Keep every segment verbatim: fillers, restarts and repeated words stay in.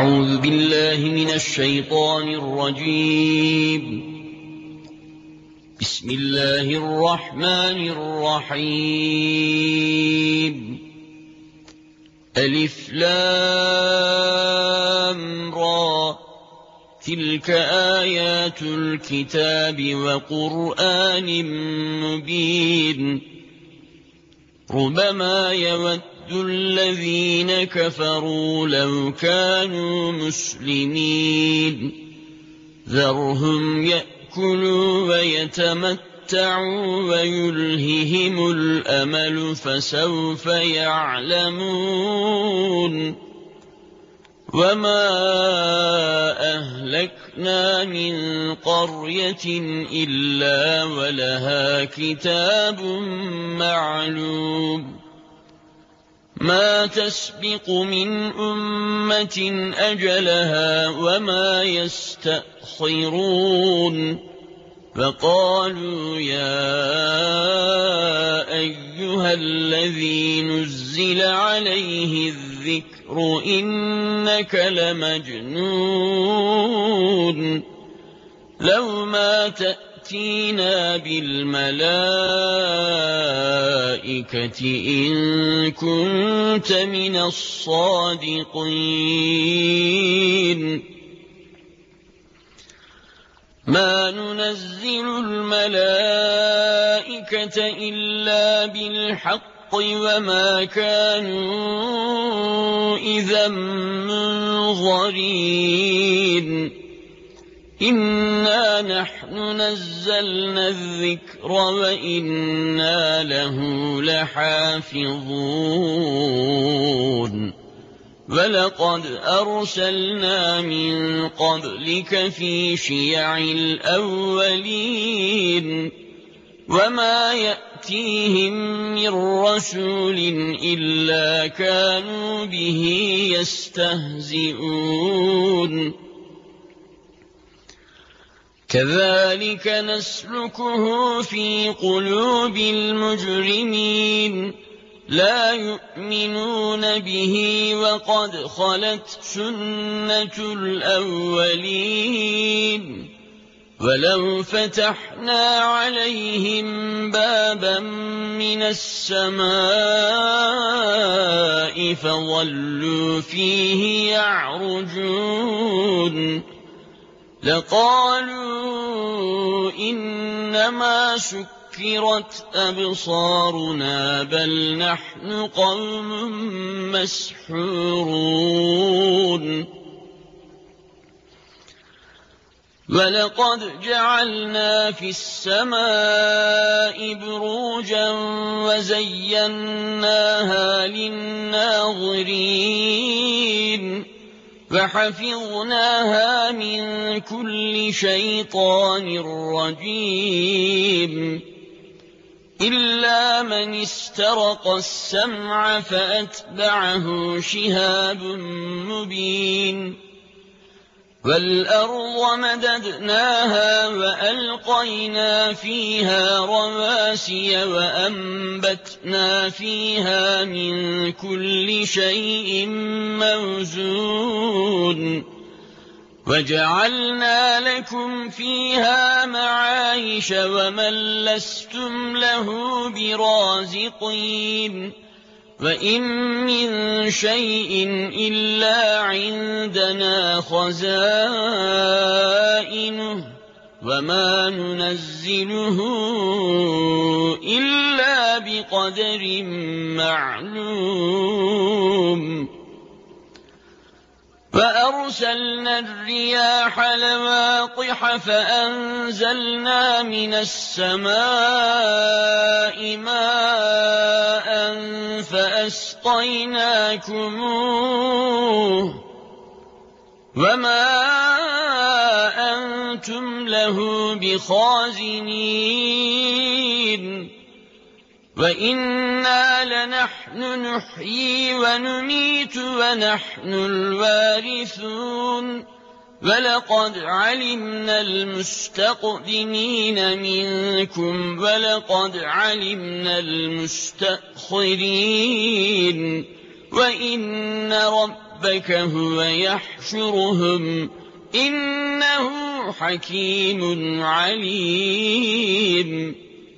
أعوذ بالله من الشيطان الرجيم. بسم الله الرحمن الرحيم. ألف لام را، تلك آيات الكتاب وقرآن مبين. ربما يود الذين كفروا لو كانوا مسلمين. ذرهم يأكلوا ويتمتعوا ويلههم الأمل فسوف يعلمون. وما أهلكنا من قرية إلا ولها كتاب معلوم. ما تسبق من أمة أجلها وما يستأخرون. فقالوا يا أيها الذي نزل عليه الذكر إنك لمجنون. لو ما تأتينا بالملائكة إن كنت من الصادقين. ما ننزل الملائكة إلا بالحق وما كانوا إذا منظرين. إنا نحن نزلنا الذكر وإنا له لحافظون. ولقد أرسلنا من قبلك في شيع الأولين. وما يأتيهم من رسول إلا كانوا به يستهزئون. كذلك نسلكه في قلوب المجرمين. لا يؤمنون به وقد خلت سنة الأولين. ولو فتحنا عليهم بابا من السماء فظلوا فيه يعرجون لقالوا إنما سكرت أبصارنا بل نحن قوم مسحورون. ولقد جعلنا في السماء بروجا وزيناها للناظرين. فحفظناها من كل شيطان رجيم. إلا من استرق السمع فأتبعه شهاب مبين. والأرض مددناها وألقينا فيها رواسي وأنبتنا فيها من كل شيء موزون. وجعلنا لكم فيها معايش ومن لستم له برازقين. وإن من شيء إلا عندنا خزائنه وما ننزله إلا بقدر معلوم. فأرسلنا الرياح لواقح فأنزلنا من السماء ماء فأسقيناكموه وما أنتم له بخازنين. وإنا لنحن نحيي ونميت ونحن الوارثون. ولقد علمنا المستقدمين منكم ولقد علمنا المستأخرين. وإن ربكم ربك هو يحشرهم إنه حكيم عليم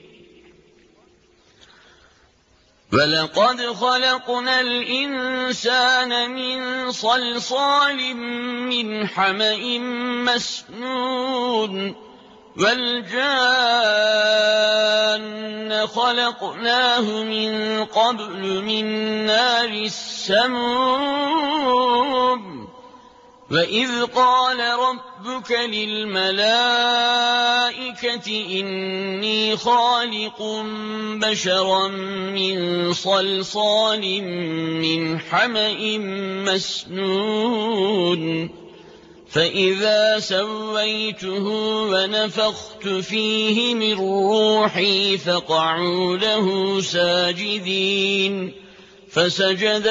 ولقد خلقنا الإنسان من صلصال من حمإ مسنون والجان خلقناه من قبل من نار السموم وإذ قال ربك للملائكة إني خالق بشرا من صلصال من حمإ مسنون فإذا سويته ونفخت فيه من روحي فقعوا له ساجدين فسجد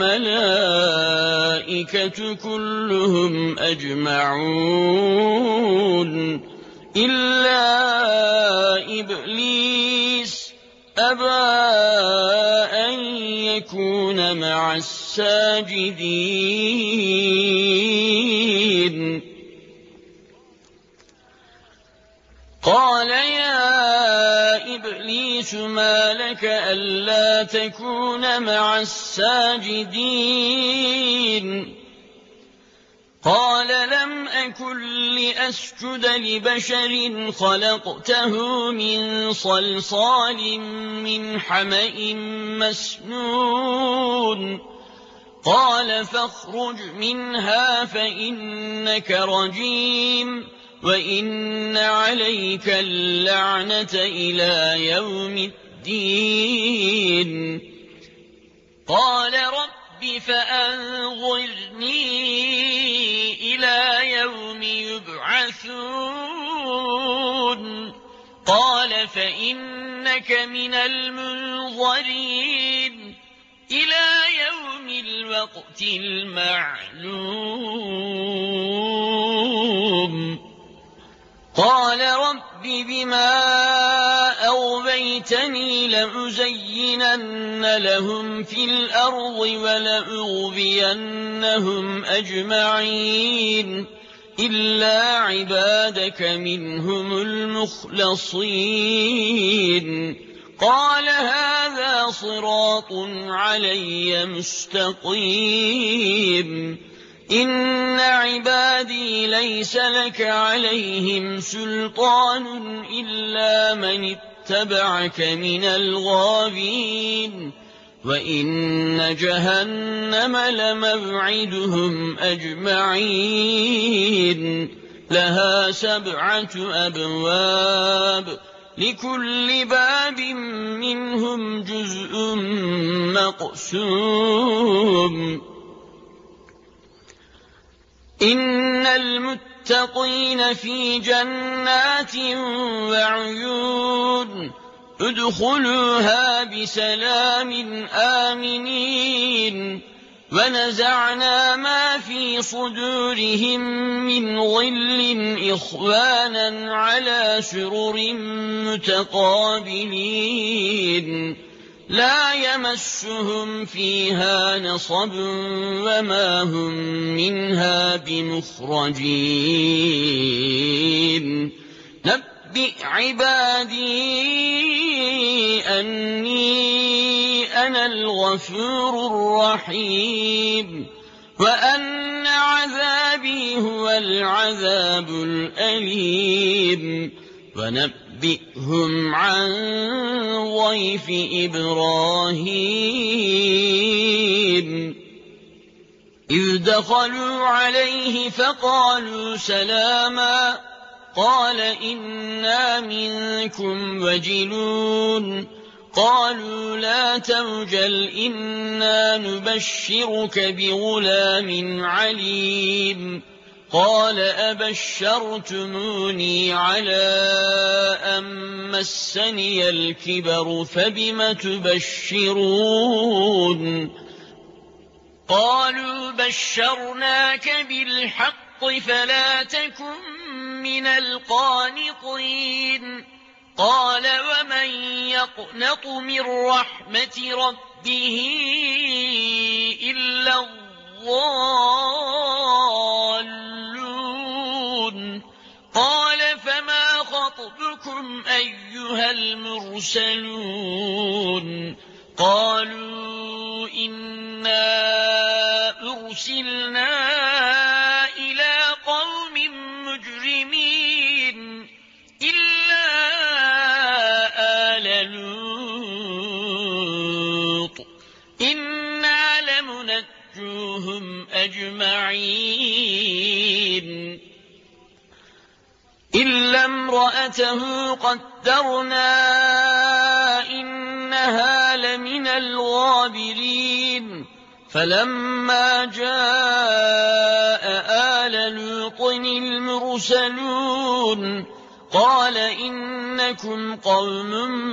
الملائكة كلهم أجمعون إلا إبليس أبى أن يكون مع الساجدين قال يا إبليس ما لك ألا تكون مع الساجدين قال لم أكن لأسجد لبشر خلقته من صلصال من حمإ مسنون قال فاخرج منها فإنك رجيم وإن عليك اللعنة إلى يوم الدين قال رب فأنظرني إلى يوم يبعثون قال فإنك من المنظرين إلى يوم الوقت المعلوم قال رب بما أغويتني لأزينن لهم في الأرض ولأغوينهم أجمعين إلا عبادك منهم المخلصين قال هذا صراط علي مستقيم إن عبادي ليس لك عليهم سلطان إلا من اتبعك من الغاوين وإن جهنم لموعدهم أجمعين لها سبعة أبواب لكل باب منهم جزء مقسوم إن المتقين في جنات وعيون ادخلوها بسلام آمنين ونزعنا ما في صدورهم من غل إخوانا على سرر متقابلين لا يمسهم فيها نصب وما هم منها بمخرجين نبئ عبادي أني أنا الغفور الرحيم وأن عذابي هو العذاب الأليم ونبئهم عن ضيف إبراهيم إذ دخلوا عليه فقالوا سلاما قال إنا منكم وجلون قالوا لا توجل إنا نبشرك بغلام عليم قال أبشرتموني على أن مسني الكبر فبم تبشرون قالوا بشرناك بالحق فلا تكن من القانطين قال ومن يقنط من رحمة ربه إلا الضالون قال فما خطبكم أيها المرسلون قالوا إنا أرسلنا إلى قوم مجرمين إلا آل لوط إنا لمنجوهم أجمعين إلا امرأته قدرنا إنها لمن الغابرين فلما جاء آل لوط المرسلون قال إنكم قوم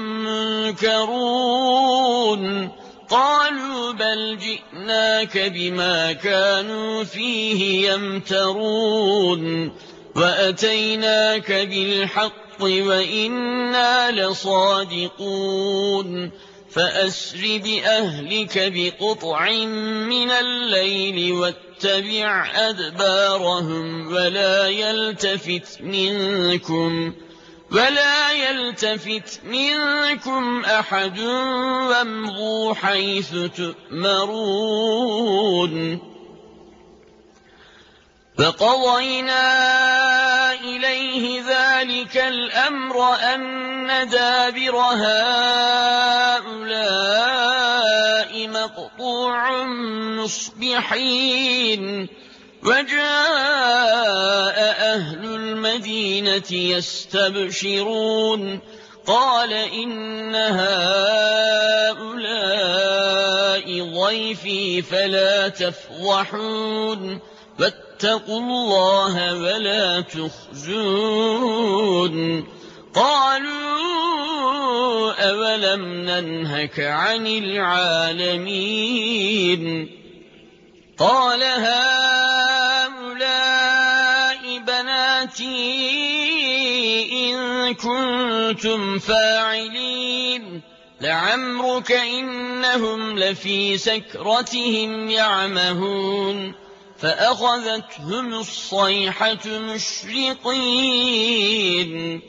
منكرون قالوا بل جئناك بما كانوا فيه يمترون وأتيناك بالحق وإنا لصادقون فأسر بأهلك بقطع من الليل واتبع أدبارهم ولا يلتفت منكم ولا يلتفت منكم أحد وامضوا حيث تؤمرون فقضينا إليه ذلك الأمر أن دابر هؤلاء مقطوع مصبحين وجاء أهل المدينة يستبشرون قال إن هؤلاء ضيفي فلا تفضحون واتقوا الله ولا تخزون قالوا أولم ننهك عن العالمين قال هؤلاء بناتي إن كنتم فاعلين لعمرك إنهم لفي سكرتهم يعمهون فأخذتهم الصيحة مشرقين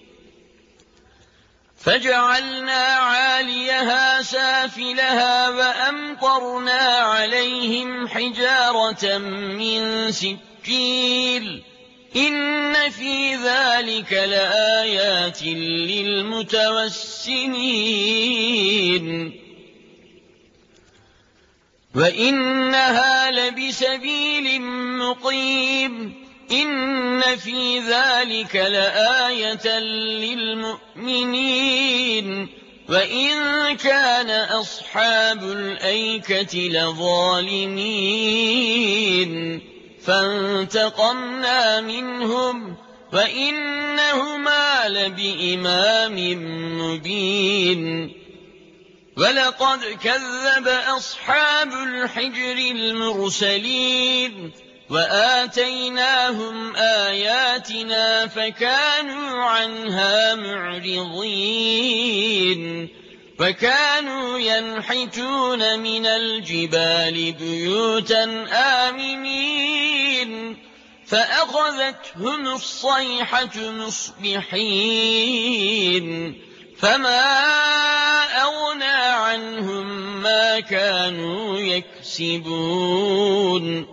فجعلنا عاليها سافلها وأمطرنا عليهم حجارة من سجيل إن في ذلك لآيات للمتوسمين وإنها لبسبيل مقيم إن في ذلك لآية للمؤمنين وإن كان أصحاب الأيكة لظالمين فانتقمنا منهم وإنهما لبإمام مبين ولقد كذب أصحاب الحجر المرسلين وآتيناهم آياتنا فكانوا عنها معرضين وكانوا ينحتون من الجبال بيوتا آمنين فأخذتهم الصيحة مصبحين فما أغنى عنهم ما كانوا يكسبون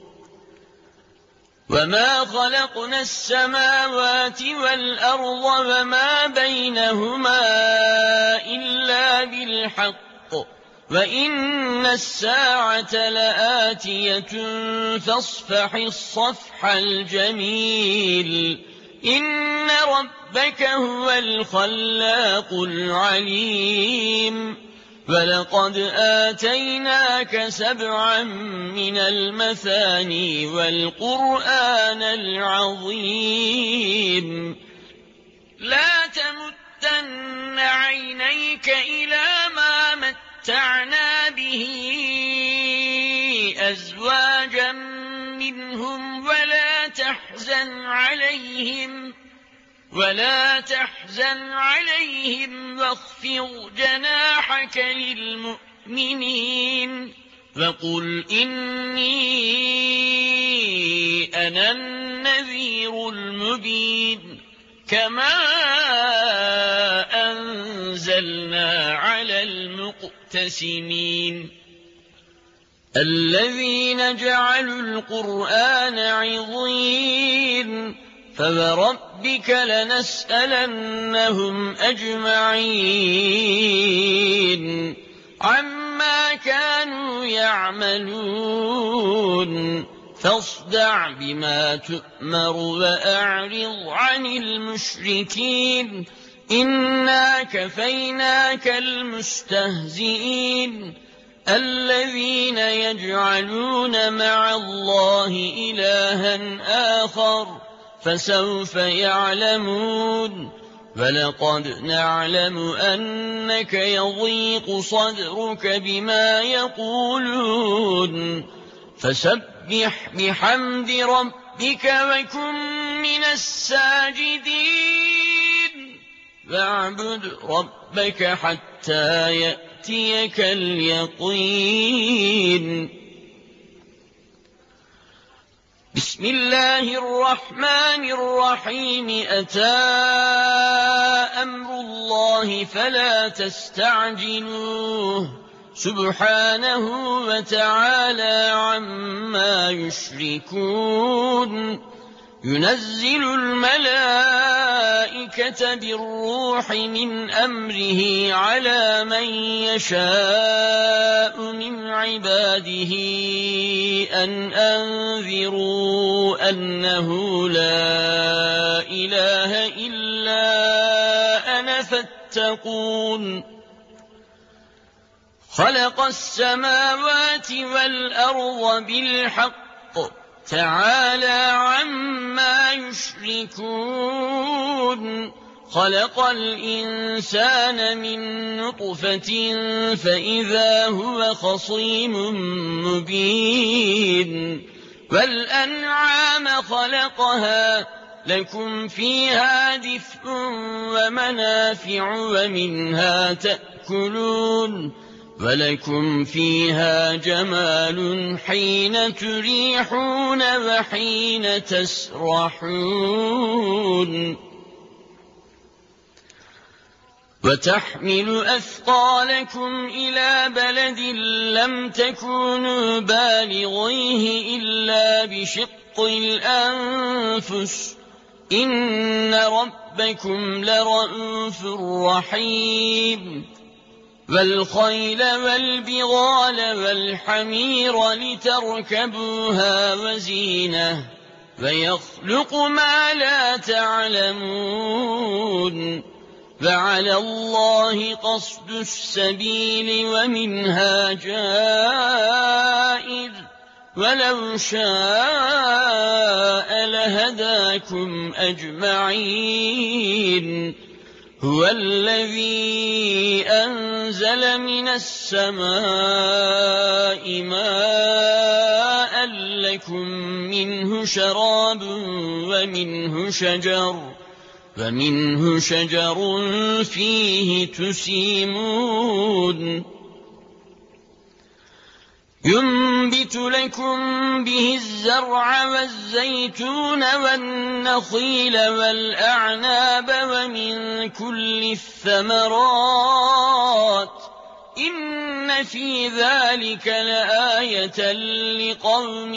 وما خلقنا السماوات والأرض وما بينهما إلا بالحق وإن الساعة لآتية فاصفح الصفح الجميل إن ربك هو الخلاق العليم ولقد آتيناك سبعا من المثاني والقرآن العظيم لا تمدن عينيك إلى ما متعنا به أزواجا منهم ولا تحزن عليهم ولا تحزن عليهم واخفض جناحك للمؤمنين فقل إني أنا النذير المبين كما أنزلنا على المقتسمين الذين جعلوا القرآن عضين فوربك لنسألنهم أجمعين عما كانوا يعملون فاصدع بما تؤمر وأعرض عن المشركين إنا كفيناك المستهزئين الذين يجعلون مع الله إلها آخر فسوف يعلمون ولقد نعلم أنك يضيق صدرك بما يقولون فسبح بحمد ربك وكن من الساجدين واعبد ربك حتى يأتيك اليقين بسم الله الرحمن الرحيم أتى أمر الله فلا تستعجلوه سبحانه وتعالى عما يشركون ينزل الملائكة بالروح من أمره على من يشاء من عباده أن أنذروا أنه لا إله إلا أنا فاتقون خلق السماوات والأرض بالحق تعالى عما يشركون خلق الإنسان من نطفة فإذا هو خصيم مبين والأنعام خلقها لكم فيها دفء ومنافع ومنها تأكلون ولكم فيها جمال حين تريحون وحين تسرحون وتحمل أثقالكم إلى بلد لم تكونوا بالغيه إلا بشق الأنفس إن ربكم لرءوف رحيم والخيل والبغال والحمير لتركبوها وزينة ويخلق ما لا تعلمون وعلى الله قصد السبيل ومنها جائر ولو شاء لهداكم أجمعين هو الذي أنزل من السماء ماء لكم منه شراب ومنه شجر ومنه شجر فيه تسيمون ينبت لكم به الزرع والزيتون والنخيل والأعناب ومن كل الثمرات إن في ذلك لآية لقوم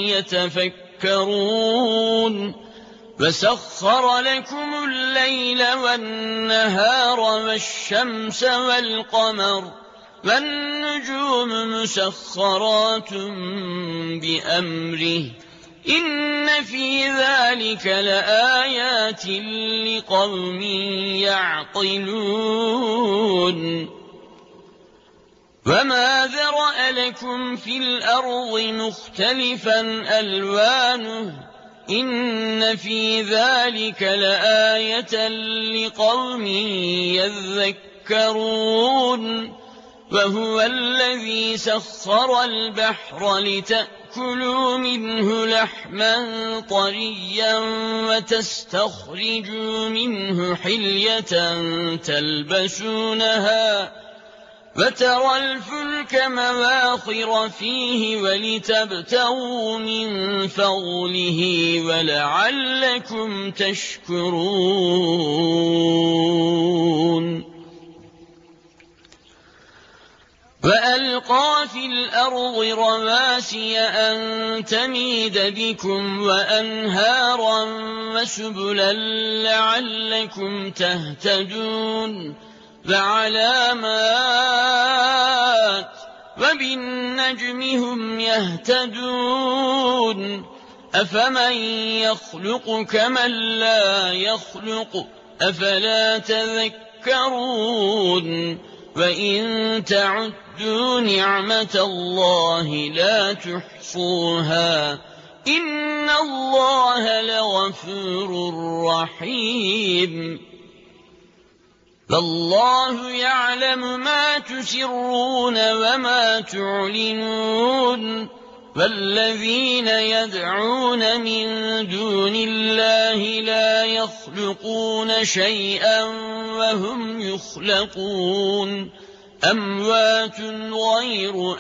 يتفكرون وسخر لكم الليل والنهار والشمس والقمر والنجوم مسخرات بأمره إن في ذلك لآيات لقوم يعقلون وما ذرأ لكم في الأرض مختلفا ألوانه إن في ذلك لآية لقوم يذكرون وهو الذي سخر البحر لتأكلوا منه لحما طريا وتستخرجوا منه حلية تلبسونها وترى الفلك مواخر فيه ولتبتغوا من فضله ولعلكم تشكرون وألقى في الأرض رواسي أن تميد بكم وأنهارا وسبلا لعلكم تهتدون وعلامات وبالنجم هم يهتدون أفمن يخلق كمن لا يخلق أفلا تذكرون وإن تعدوا نعمة الله لا تحصوها إن الله لغفور رحيم فالله يعلم ما تسرون وما تعلنون والذين يدعون من دون الله لا يخلقون شيئا وهم يخلقون أموات غير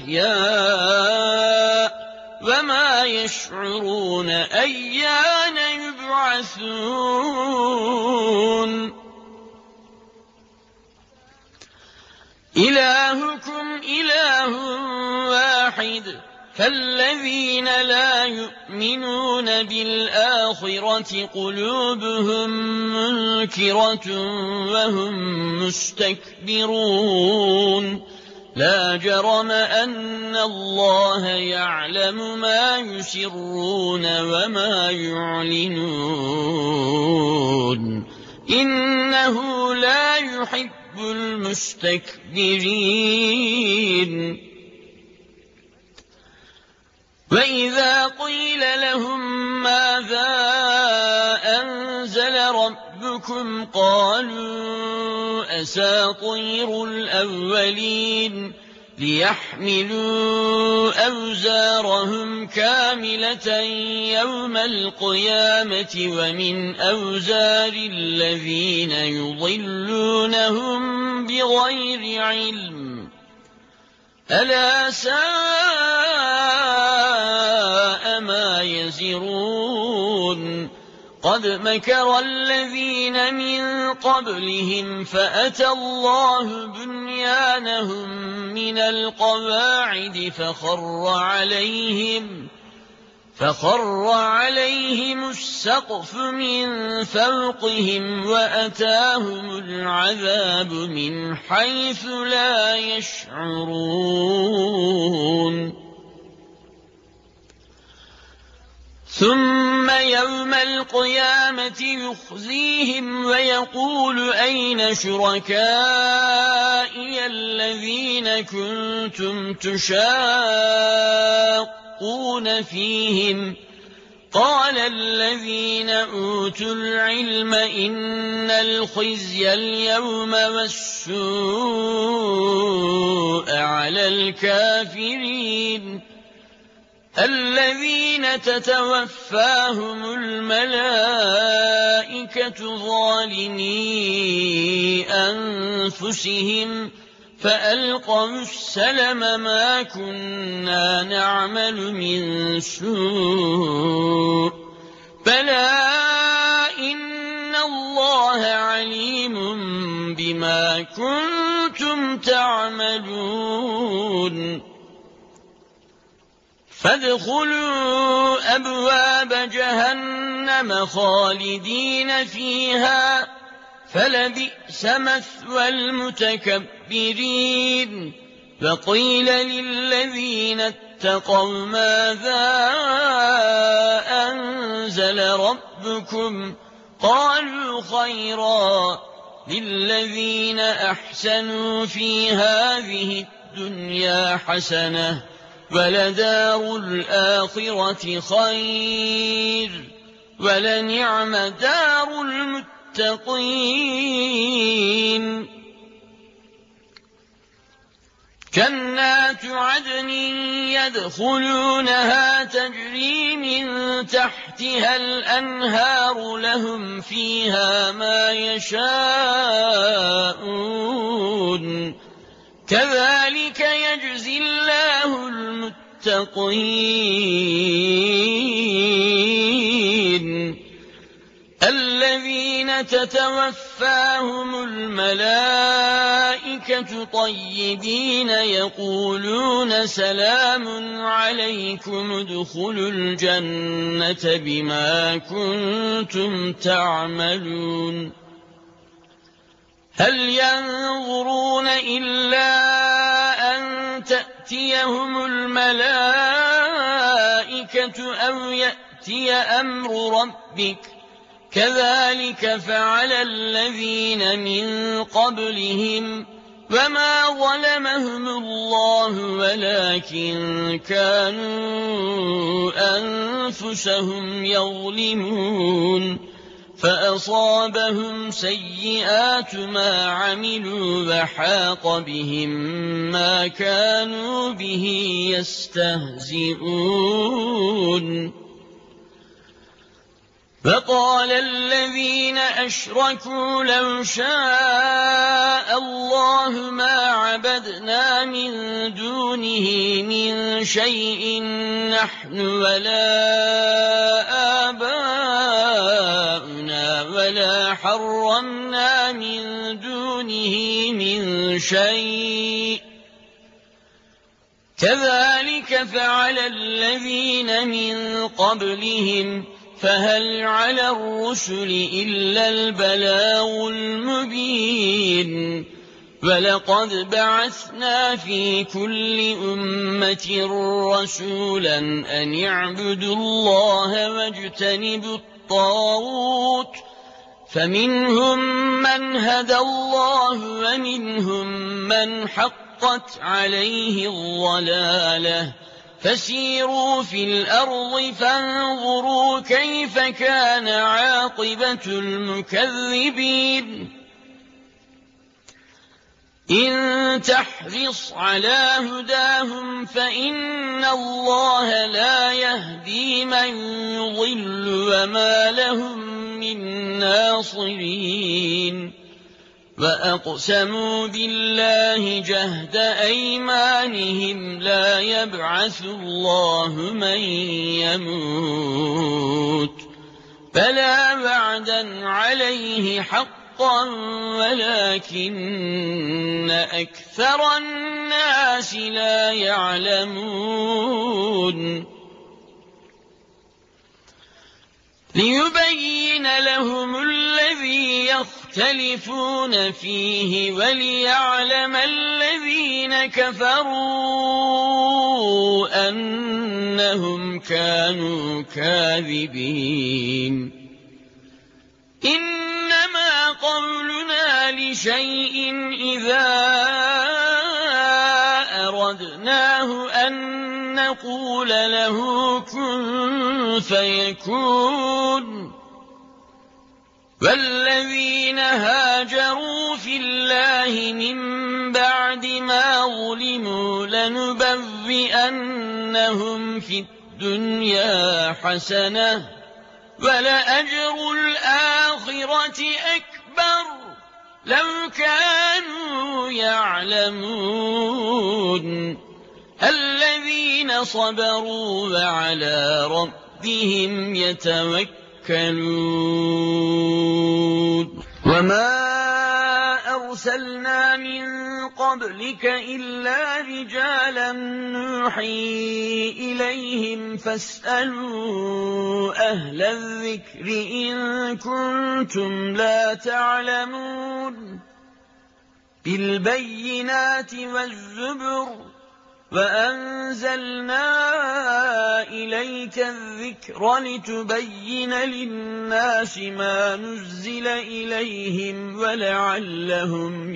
أحياء وما يشعرون أيان يبعثون إلهكم إله واحد فالذين لا يؤمنون بالآخرة قلوبهم منكرة وهم مستكبرون لا جرم أن الله يعلم ما يسرون وما يعلنون إنه لا يحب المستكبرين وإذا قيل لهم ماذا أنزل ربكم قالوا أساطير الأولين ليحملوا أوزارهم كاملة يوم القيامة ومن أوزار الذين يضلونهم بغير علم ألا ساء ما يزرون قد مكر الذين من قبلهم فأتى الله بنيانهم من القواعد فخر عليهم فخر عليهم السقف من فوقهم وأتاهم العذاب من حيث لا يشعرون ثم يوم القيامة يخزيهم ويقول أين شركائي الذين كنتم تشاقون فيهم قال الذين أوتوا العلم إن الخزي اليوم والسوء على الكافرين الذين تتوفاهم الملائكة ظالمي أنفسهم فألقوا السلم ما كنا نعمل من سوء بلى إن الله عليم بما كنتم تعملون فادخلوا أبواب جهنم خالدين فيها فلبئس مثوى المتكبرين وقيل للذين اتقوا ماذا أنزل ربكم قالوا خيرا للذين أحسنوا في هذه الدنيا حسنة ولدار الآخرة خير ولنعم دار المتقين جنات عدن يدخلونها تجري من تحتها الأنهار لهم فيها ما يشاءون كذلك يجزي الله المتقين الذين تتوفاهم الملائكة طيبين يقولون سلام عليكم ادخلوا الجنة بما كنتم تعملون هل ينظرون إلا أن تأتيهم الملائكة أو يأتي أمر ربك كذلك فعل الذين من قبلهم وما ظلمهم الله ولكن كانوا أنفسهم يظلمون فأصابهم سيئات ما عملوا وحاق بهم ما كانوا به يستهزئون فقال الذين أشركوا لو شاء الله ما عبدنا من دونه من شيء نحن ولا آباؤنا ولا حرمنا من دونه من شيء كذلك فعل الذين من قبلهم فهل على الرسل إلا البلاغ المبين ولقد بعثنا في كل أمة رسولا أن اعبدوا الله واجتنبوا الطاغوت فمنهم من هدى الله ومنهم من حقت عليه الضلالة فسيروا في الأرض فانظروا كيف كان عاقبة المكذبين إن تحرص على هداهم فإن الله لا يهدي من يضل وما لهم من ناصرين وأقسموا بالله جهد أيمانهم لا يبعث الله من يموت بلى وعدا عليه حقا ولكن أكثر الناس لا يعلمون ليبين لهم الذي يختلفون فيه وليعلم الذين كفروا أنهم كانوا كاذبين إنما قولنا لشيء إذا أردناه أن نقول له كن فيكون والذين هاجروا في الله من بعد ما ظلموا لنبوئنهم في الدنيا حسنة ولأجر الآخرة أكبر لو كانوا يعلمون الذين صبروا وعلى ربهم يتوكلون وما أرسلنا من قبلك إلا رجالا نوحي إليهم فاسألوا أهل الذكر إن كنتم لا تعلمون بالبينات والزبر وأنزلنا إليك الذكر لتبين للناس ما نزل إليهم ولعلهم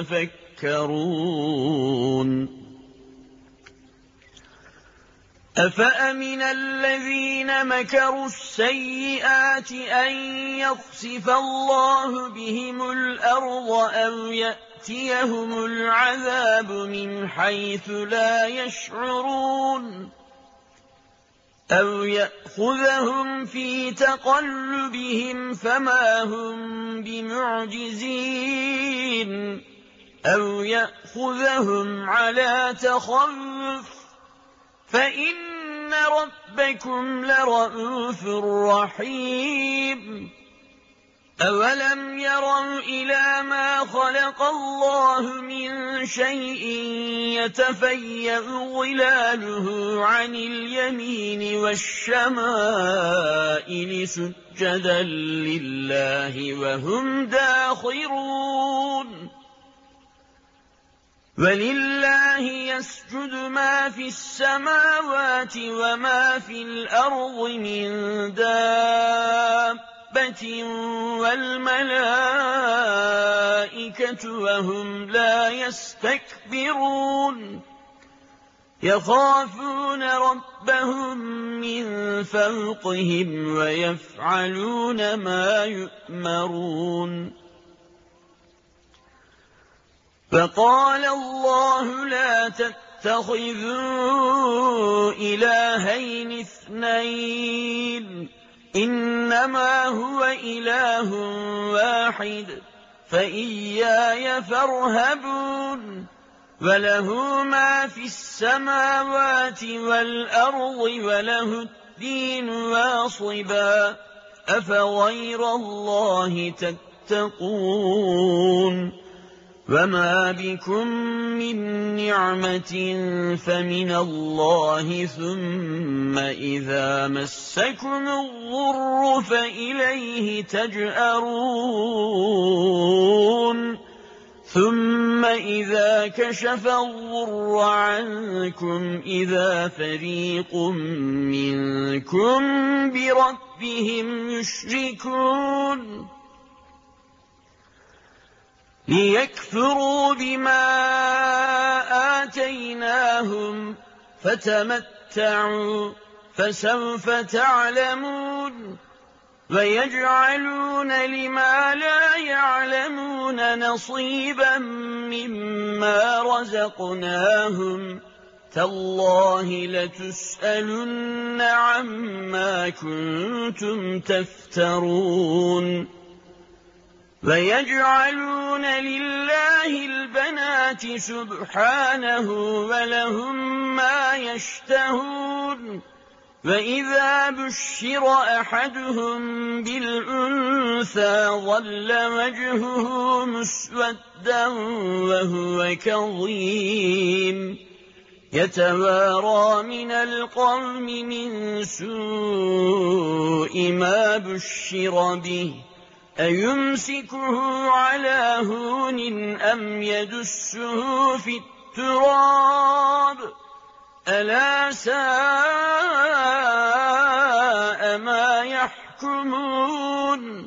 يتفكرون أفأمن الذين مكروا السيئات أن يخسف الله بهم الأرض أو يأتيهم العذاب من حيث لا يشعرون أو يأخذهم في تقلبهم فما هم بمعجزين أو يأخذهم على تخوف فإن ربكم لرءوف رحيم أولم يروا إلى ما خلق الله من شيء يتفيأ ظلاله عن اليمين والشمائل سجدا لله وهم داخرون ولله يسجد ما في السماوات وما في الأرض من دابة والملائكة وهم لا يستكبرون يخافون ربهم من فوقهم ويفعلون ما يؤمرون فقال الله لا تتخذوا إلهين اثنين إنما هو إله واحد فإياي فارهبون وله ما في السماوات والأرض وله الدين واصبا أفغير الله تتقون وما بكم من نعمة فمن الله ثم إذا مسكم الضر فإليه تجأرون ثم إذا كشف الضر عنكم إذا فريق منكم بربهم يشركون ليكفروا بما آتيناهم فتمتعوا فسوف تعلمون ويجعلون لما لا يعلمون نصيبا مما رزقناهم تالله لتسألن عما كنتم تفترون ويجعلون لله البنات سبحانه ولهم ما يشتهون وإذا بشر أحدهم بالأنثى ظل وجهه مسودا وهو كظيم يتوارى من القوم من سوء ما بشر به أيمسكه على هون أم يدسه في التراب ألا ساء ما يحكمون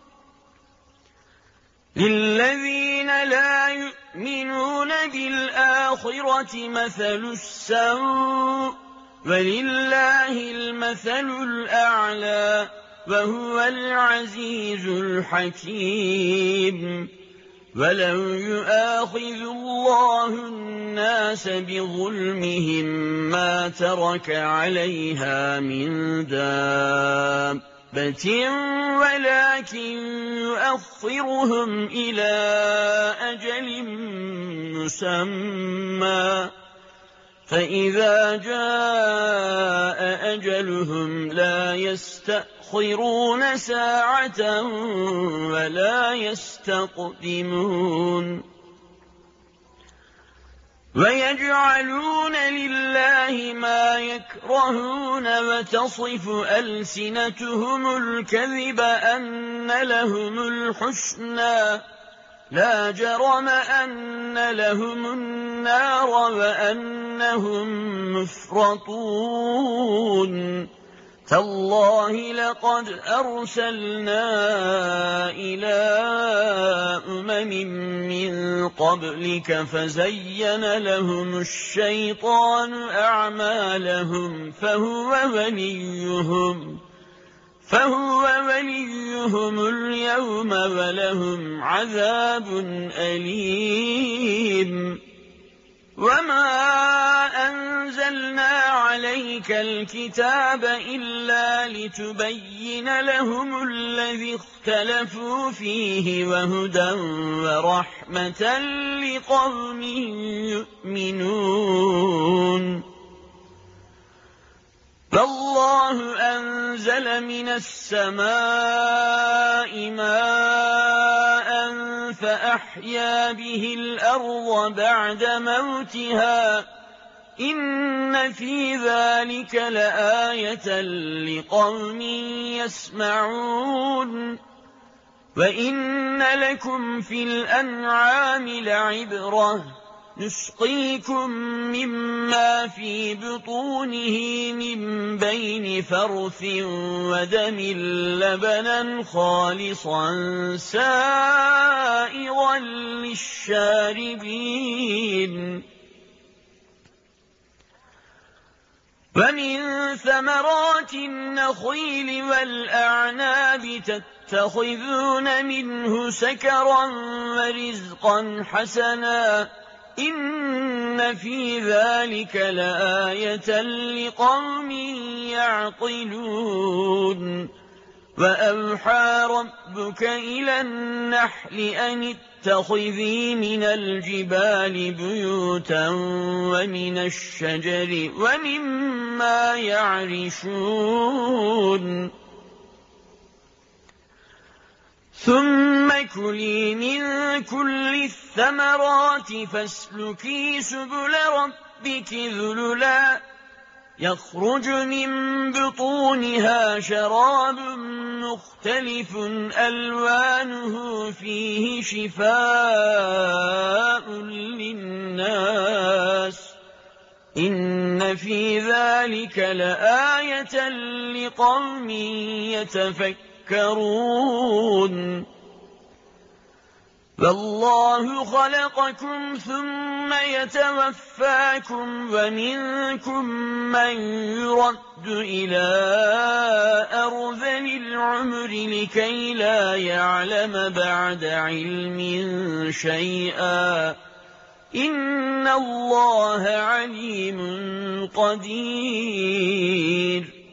للذين لا يؤمنون بالآخرة مثل السوء ولله المثل الأعلى وهو العزيز الحكيم ولو يؤاخذ الله الناس بظلمهم ما ترك عليها من دابة ولكن يؤخرهم إلى أجل مسمى فإذا جاء أجلهم لا يستأخرون ساعة ولا يستقدمون ويجعلون لله ما يكرهون وتصف ألسنتهم الكذب أن لهم الحسنى لا جرم أن لهم النار وأنهم مفرطون تالله لقد أرسلنا إلى أمم من قبلك فزين لهم الشيطان أعمالهم فهو وليهم فهو وليهم اليوم ولهم عذاب أليم وما أنزلنا عليك الكتاب إلا لتبين لهم الذي اختلفوا فيه وهدى ورحمة لقوم يؤمنون فالله أنزل من السماء ماء فأحيا به الأرض بعد موتها إن في ذلك لآية لقوم يسمعون وإن لكم في الأنعام لعبرة نسقيكم مما في بطونه من بين فرث ودم لبنا خالصا سائغا للشاربين ومن ثمرات النخيل والأعناب تتخذون منه سكرا ورزقا حسنا إن في ذلك لآية لقوم يعقلون وأوحى ربك إلى النحل أن اتخذي من الجبال بيوتا ومن الشجر ومما يعرشون ثم كلي من كل الثمرات فاسلكي سبل ربك ذللا يخرج من بطونها شراب مختلف ألوانه فيه شفاء للناس إن في ذلك لآية لقوم يتفكرون فالله خلقكم ثم يتوفاكم ومنكم من يرد إلى أرذل العمر لكي لا يعلم بعد علم شيئا إن الله عليم قدير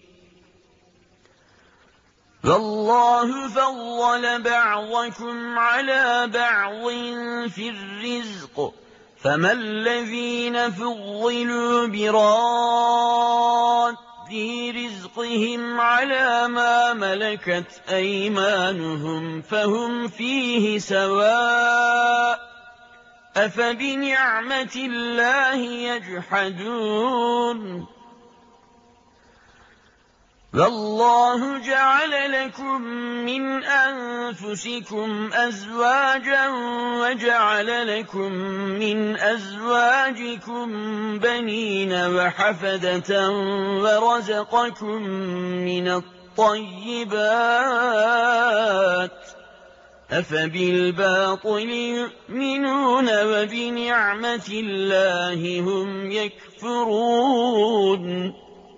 فالله فضل بعضكم على بعض في الرزق فما الذين فضلوا براد رزقهم على ما ملكت أيمانهم فهم فيه سواء أفبنعمة الله يجحدون والله جعل لكم من أنفسكم أزواجا وجعل لكم من أزواجكم بنين وحفدة ورزقكم من الطيبات أفبالباطل يؤمنون وبنعمة الله هم يكفرون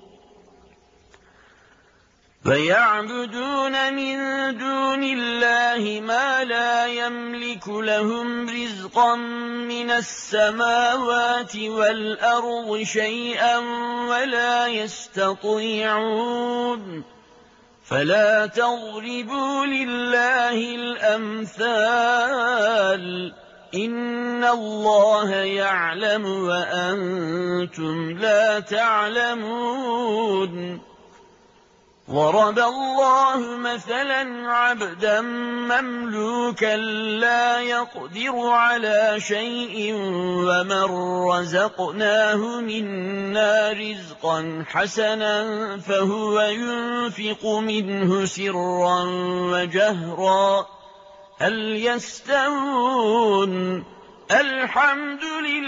فيعبدون من دون الله ما لا يملك لهم رزقا من السماوات والأرض شيئا ولا يستطيعون فلا تضربوا لله الأمثال إن الله يعلم وأنتم لا تعلمون ضرب الله مثلا عبدا مملوكا لا يقدر على شيء ومن رزقناه منا رزقا حسنا فهو ينفق منه سرا وجهرا هل يستوون الحمد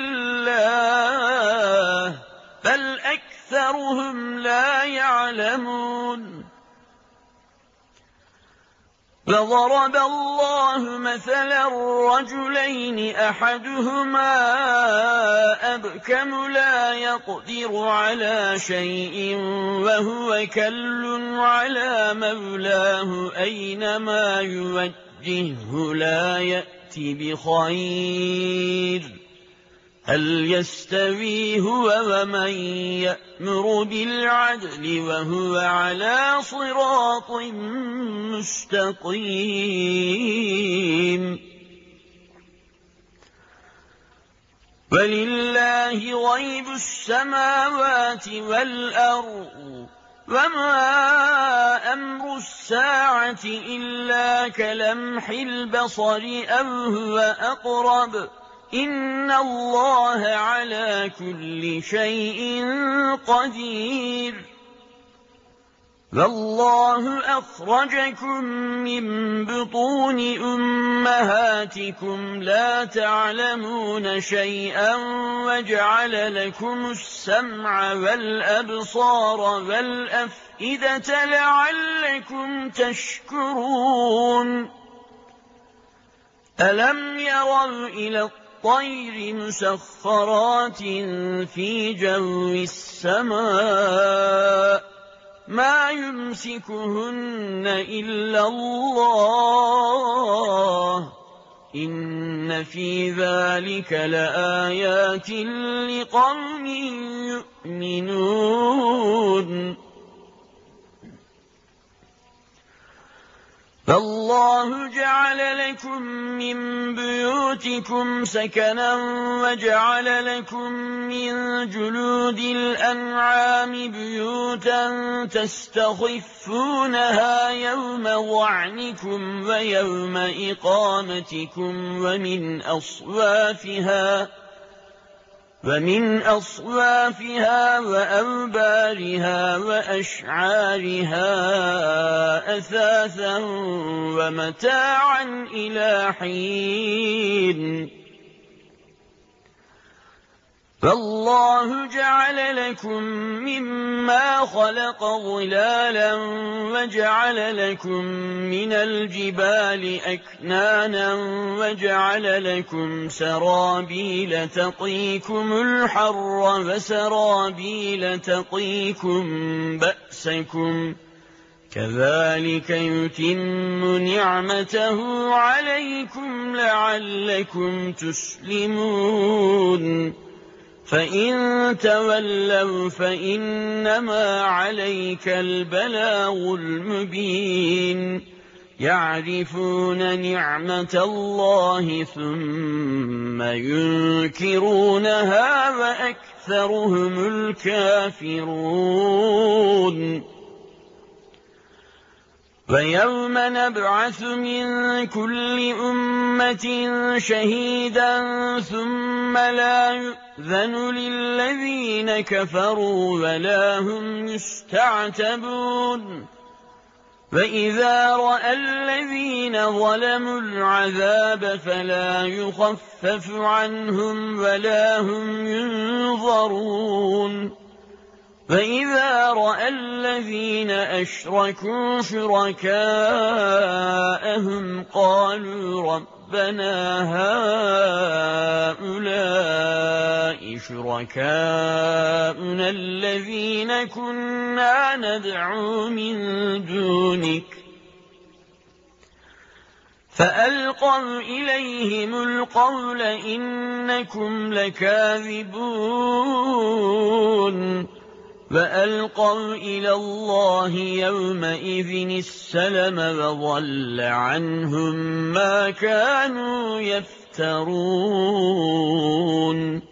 لله بل أكثرهم لا يعلمون فضرب الله مثلا رجلين أحدهما أبكم لا يقدر على شيء وهو كل على مولاه أينما يوجهه لا يأتي بخير هل يستوي هو ومن يأمر بالعدل وهو على صراط مستقيم ولله غيب السماوات والأرض وما أمر الساعة إلا كلمح البصر أو هو أقرب إن الله على كل شيء قدير والله أخرجكم من بطون أمهاتكم لا تعلمون شيئا وجعل لكم السمع والأبصار والأفئدة لعلكم تشكرون ألم يروا إلى الطير مسخرات في جو السماء ما يمسكهن إلا الله إن في ذلك لآيات لقوم يؤمنون فالله جعل لكم من بيوتكم سكنا وجعل لكم من جلود الأنعام بيوتا تستخفونها يوم ظعنكم ويوم إقامتكم ومن أصوافها ومن أصوافها وأوبارها وأشعارها أثاثا ومتاعا إلى حين فالله جعل لكم مما خلق ظلالا وجعل لكم من الجبال أكنانا وجعل لكم سرابيل تقيكم الحر وسرابيل تقيكم بأسكم كذلك يتم نعمته عليكم لعلكم تسلمون فإن تولوا فإنما عليك البلاغ المبين يعرفون نعمة الله ثم ينكرونها وأكثرهم الكافرون ويوم نبعث من كل أمة شهيدا ثم لا يؤذن للذين كفروا ولا هم يستعتبون وإذا رأى الذين ظلموا العذاب فلا يخفف عنهم ولا هم ينظرون فإذا رأى الذين أشركوا شركاءهم قالوا ربنا هؤلاء شركاؤنا الذين كنا ندعو من دونك فألقوا إليهم القول إنكم لكاذبون وألقوا إلى الله يومئذ السلم وضل عنهم ما كانوا يفترون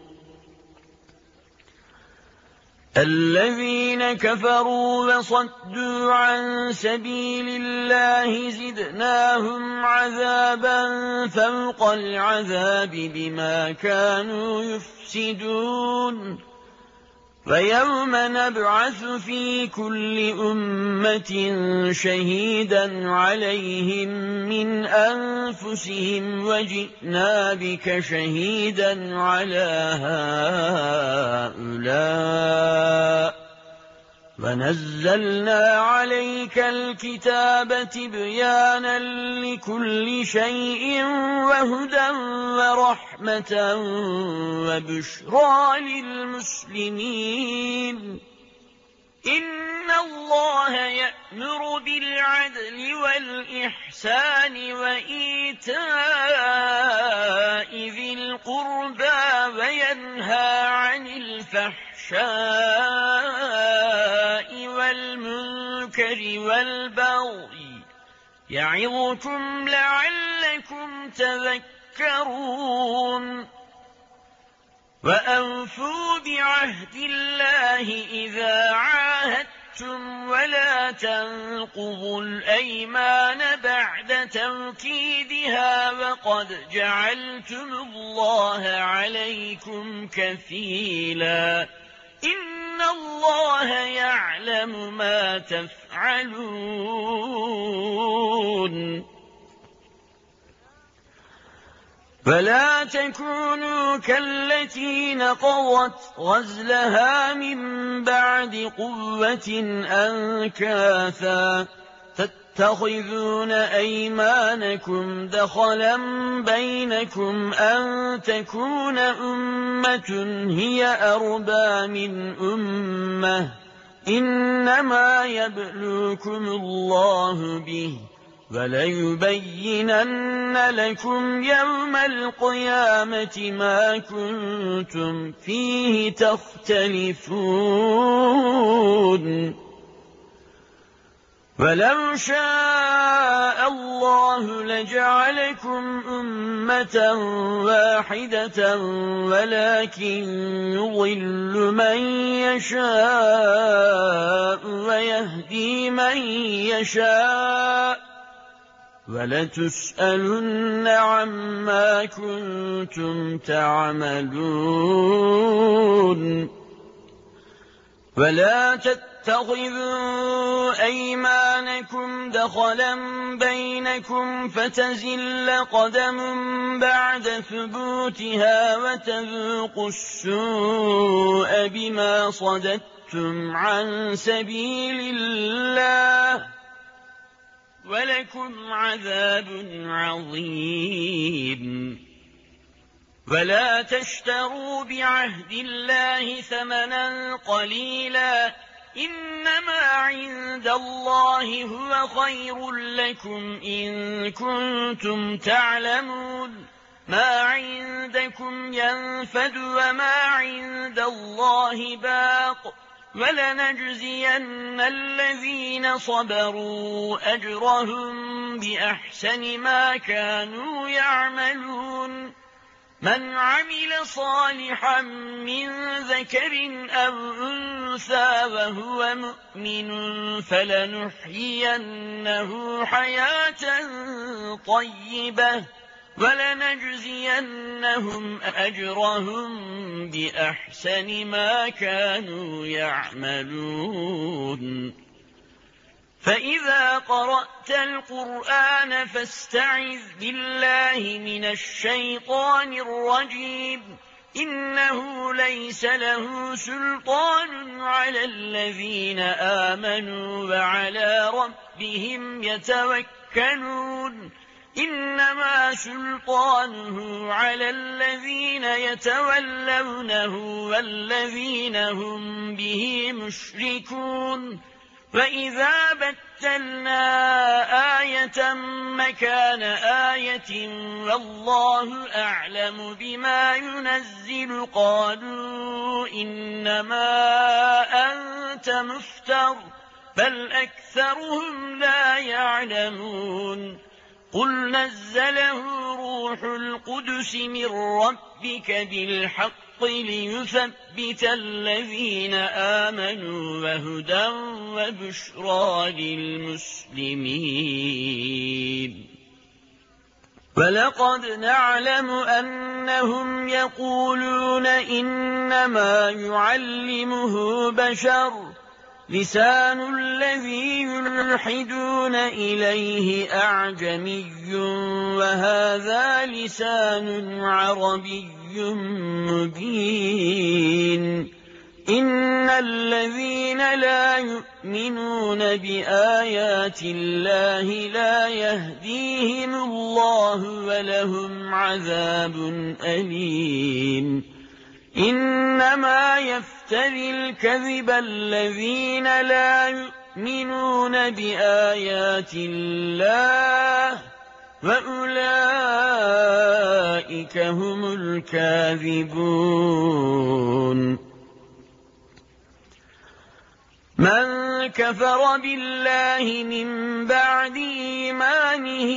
الذين كفروا وصدوا عن سبيل الله زدناهم عذابا فوق العذاب بما كانوا يفسدون ويوم نبعث في كل أمة شهيدا عليهم من أنفسهم وجئنا بك شهيدا على هؤلاء ونزلنا عليك الكتاب تبيانا لكل شيء وهدى ورحمة وبشرى للمسلمين إن الله يأمر بالعدل والإحسان وإيتاء ذي القربى وينهى عن الفحشاء والمنكر والبغي يعظكم لعلكم تذكرون وأوفوا بعهد الله إذا عاهدتم ولا تنقضوا الأيمان بعد توكيدها وقد جعلتم الله عليكم كفيلا إن الله يعلم ما تفعلون فلا تكونوا كالتي نقضت غزلها من بعد قوة أنكاثا تتخذون أيمانكم دخلا بينكم أن تكون أمة هي أربى من أمة إنما يبلوكم الله به وليبينن لكم يوم القيامة ما كنتم فيه تختلفون ولو شاء الله لجعلكم أمة واحدة ولكن يضل من يشاء ويهدي من يشاء ولتسألن عما كنتم تعملون ولا تتخذوا أيمانكم دخلا بينكم فتزل قدم بعد ثبوتها وتذوقوا السوء بما صددتم عن سبيل الله ولكم عذاب عظيم ولا تشتروا بعهد الله ثمنا قليلا إنما عند الله هو خير لكم إن كنتم تعلمون ما عندكم ينفد وما عند الله باق ولنجزين الذين صبروا أجرهم بأحسن ما كانوا يعملون من عمل صالحا من ذكر أو أنثى وهو مؤمن فلنحيينه حياة طيبة ولنجزينهم أجرهم بأحسن ما كانوا يعملون فإذا قرأت القرآن فاستعذ بالله من الشيطان الرجيم إنه ليس له سلطان على الذين آمنوا وعلى ربهم يتوكلون إنما سلطانه على الذين يتولونه والذين هم به مشركون وإذا بدلنا آية مكان آية والله أعلم بما ينزل قالوا إنما أنت مفتر بل أكثرهم لا يعلمون قل نزله روح القدس من ربك بالحق ليثبت الذين آمنوا وهدى وبشرى للمسلمين ولقد نعلم أنهم يقولون إنما يعلمه بشر لسان الذي يلحدون إليه أعجمي وهذا لسان عربي مبين إن الذين لا يؤمنون بآيات الله لا يهديهم الله ولهم عذاب أليم إنما يفتح يفتري الكذب الذين لا يؤمنون بآيات الله وأولئك هم الكاذبون. من كفر بالله من بعد إيمانه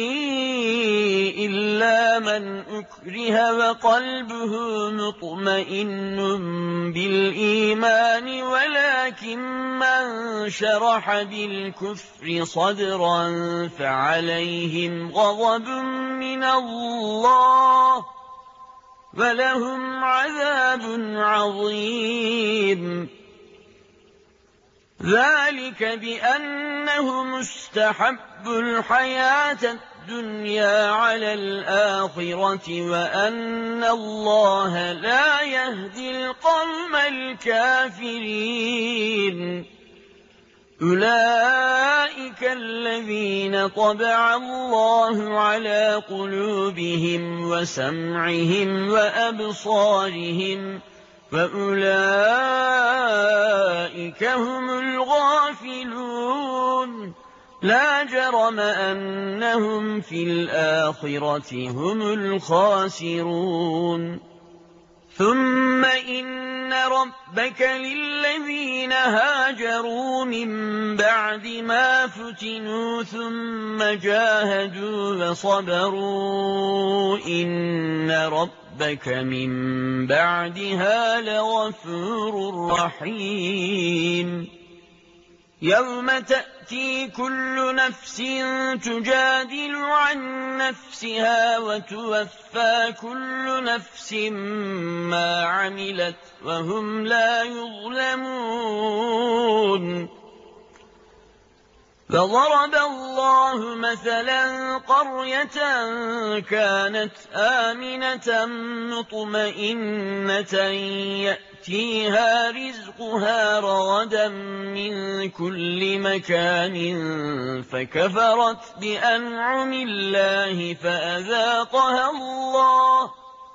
إلا من أكره وقلبه مطمئن بالإيمان ولكن من شرح بالكفر صدرا فعليهم غضب من الله ولهم عذاب عظيم. ذلك بأنهم استحبوا الحياة الدنيا على الآخرة وأن الله لا يهدي القوم الكافرين. أولئك الذين طبع الله على قلوبهم وسمعهم وأبصارهم وأولئك هم الغافلون. لا جرم أنهم في الآخرة هم الخاسرون. ثم إن ربك للذين هاجروا من بعد ما فتنوا ثم جاهدوا وصبروا إن ربك من بعدها لغفور رحيم. يوم تأتي كل نفس تجادل عن نفسها وتوفى كل نفس ما عملت وهم لا يظلمون. فضرب الله مثلا قرية كانت آمنة مطمئنة يأتيها رزقها رغدا من كل مكان فكفرت بأنعم الله فأذاقها الله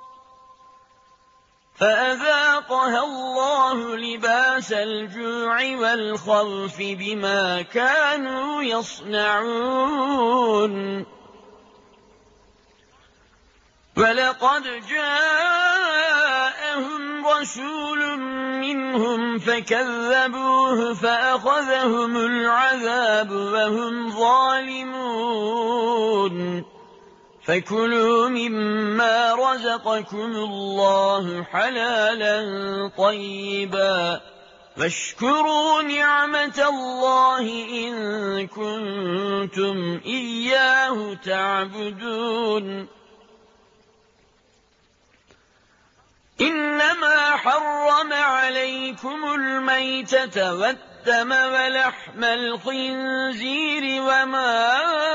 فأذاقها الله لباس الجوع والخوف بما كانوا يصنعون. ولقد جاءهم رسول منهم فكذبوه فأخذهم العذاب وهم ظالمون. فكلوا مما رزقكم الله حلالا طيبا واشكروا نعمة الله إن كنتم إياه تعبدون. إنما حرم عليكم الميتة والدم ولحم الخنزير وما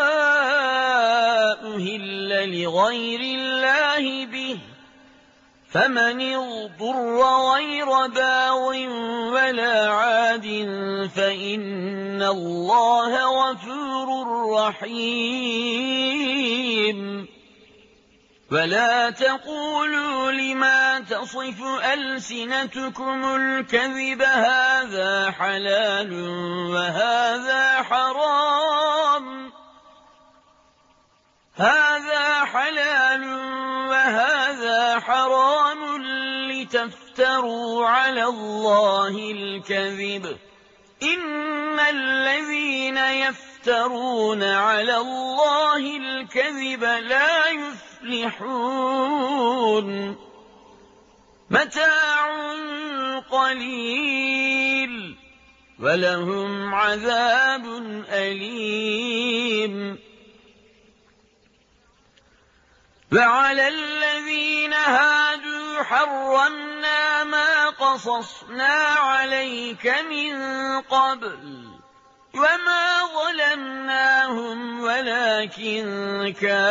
أهل لغير الله به فمن اضطر غير باغ ولا عاد فإن الله غفور رحيم. ولا تقولوا لما تصف ألسنتكم الكذب هذا حلال وهذا حرام هذا حلال وهذا حرام لتفتروا على الله الكذب. إن الذين يفترون على الله الكذب لا يفلحون. متاع قليل ولهم عذاب أليم. وعلى الذين هادوا حرمنا ما قصصنا عليك من قبل وما ظلمناهم ولكن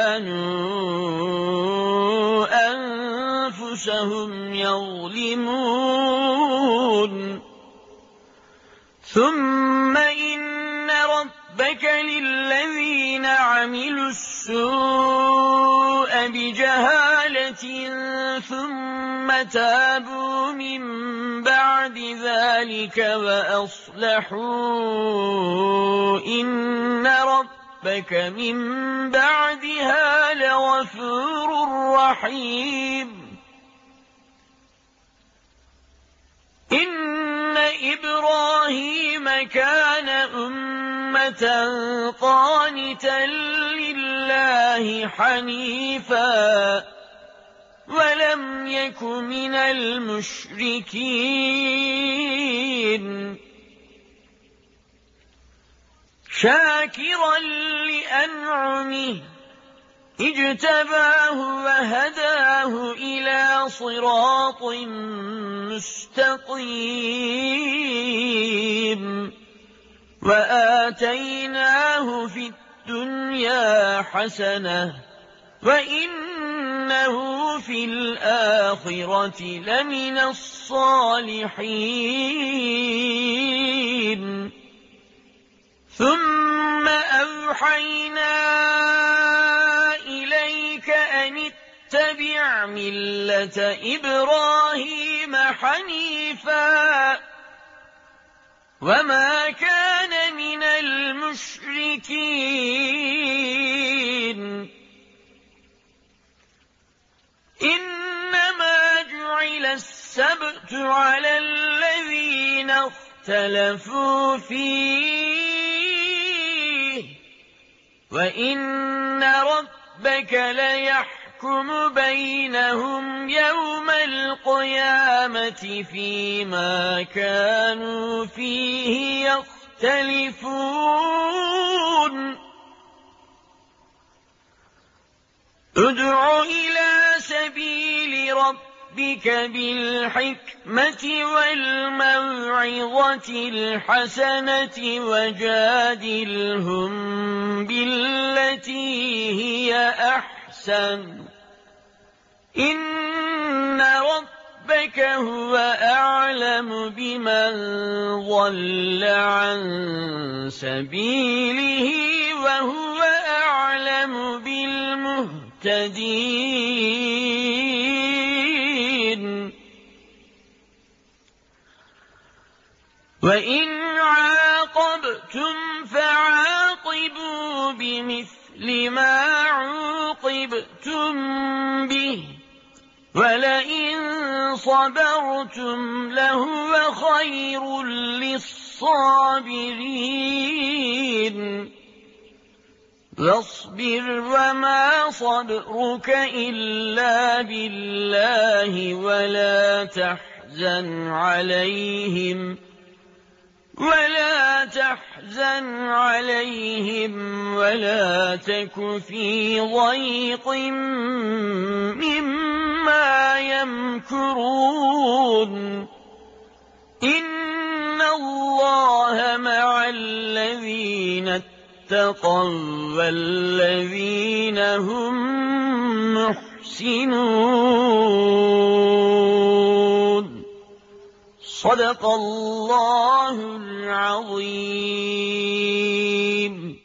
كانوا أنفسهم يظلمون. ثم إن ربك للذين عملوا السوء بجهالة ثم تابوا من بعد بَعْدِ ذَلِكَ وَأَصْلَحُوا إِنَّ رَبَّكَ مِن بَعْدِهَا لَغَفُورٌ رَّحِيمٌ إِنَّ إِبْرَاهِيمَ كَانَ أُمَّةً قَانِتًا لِّلَّهِ حَنِيفًا وَلَمْ يَكُ مِنَ الْمُشْرِكِينَ شَاكِرًا لِّأَنْعُمِهِ اجْتَبَاهُ وَهَدَاهُ إِلَىٰ صِرَاطٍ مُّسْتَقِيمٍ وَآتَيْنَاهُ فِي الدُّنْيَا حَسَنَةً وَإِنَّهُ فِي الْآخِرَةِ لَمِنَ الصَّالِحِينَ ثُمَّ أَوْحَيْنَا إِلَيْكَ أَنِ اتَّبِعْ مِلَّةَ إِبْرَاهِيمَ حَنِيفًا وَمَا كَانَ مِنَ الْمُشْرِكِينَ إِنَّمَا جُعِلَ السَّبْتُ عَلَى الَّذِينَ اخْتَلَفُوا فِيهِ وَإِنَّ رَبَّكَ لَيَحْكُمُ بَيْنَهُمْ يَوْمَ الْقِيَامَةِ فِيمَا كَانُوا فِيهِ يَخْتَلِفُونَ ادْعُ إِلَىٰ سَبِيلِ رَبِّكَ بِالْحِكْمَةِ وَالْمَوْعِظَةِ الْحَسَنَةِ وَجَادِلْهُم بِالَّتِي هِيَ أَحْسَنُ إِنَّ رَبَّكَ هُوَ أَعْلَمُ بِمَن ضَلَّ عَن سَبِيلِهِ وَهُوَ أَعْلَمُ بِالْمُهْتَدِينَ وَإِنْ عَاقَبْتُمْ فَعَاقِبُوا بِمِثْلِ مَا عُوقِبْتُم بِهِ وَلَئِن صَبَرْتُمْ لَهُوَ خَيْرٌ لِّلصَّابِرِينَ وَاصْبِرْ وَمَا صَبْرُكَ إِلَّا بِاللَّهِ وَلَا تَحْزَنْ عَلَيْهِمْ وَلَا تَحْزَنْ عَلَيْهِمْ وَلَا تَكُ فِي ضَيْقٍ مِّمَّا يَمْكُرُونَ إِنَّ اللَّهَ مَعَ الَّذِينَ اتَّقَوا وَّالَّذِينَ هُم مُّحْسِنُونَ صدق الله العظيم.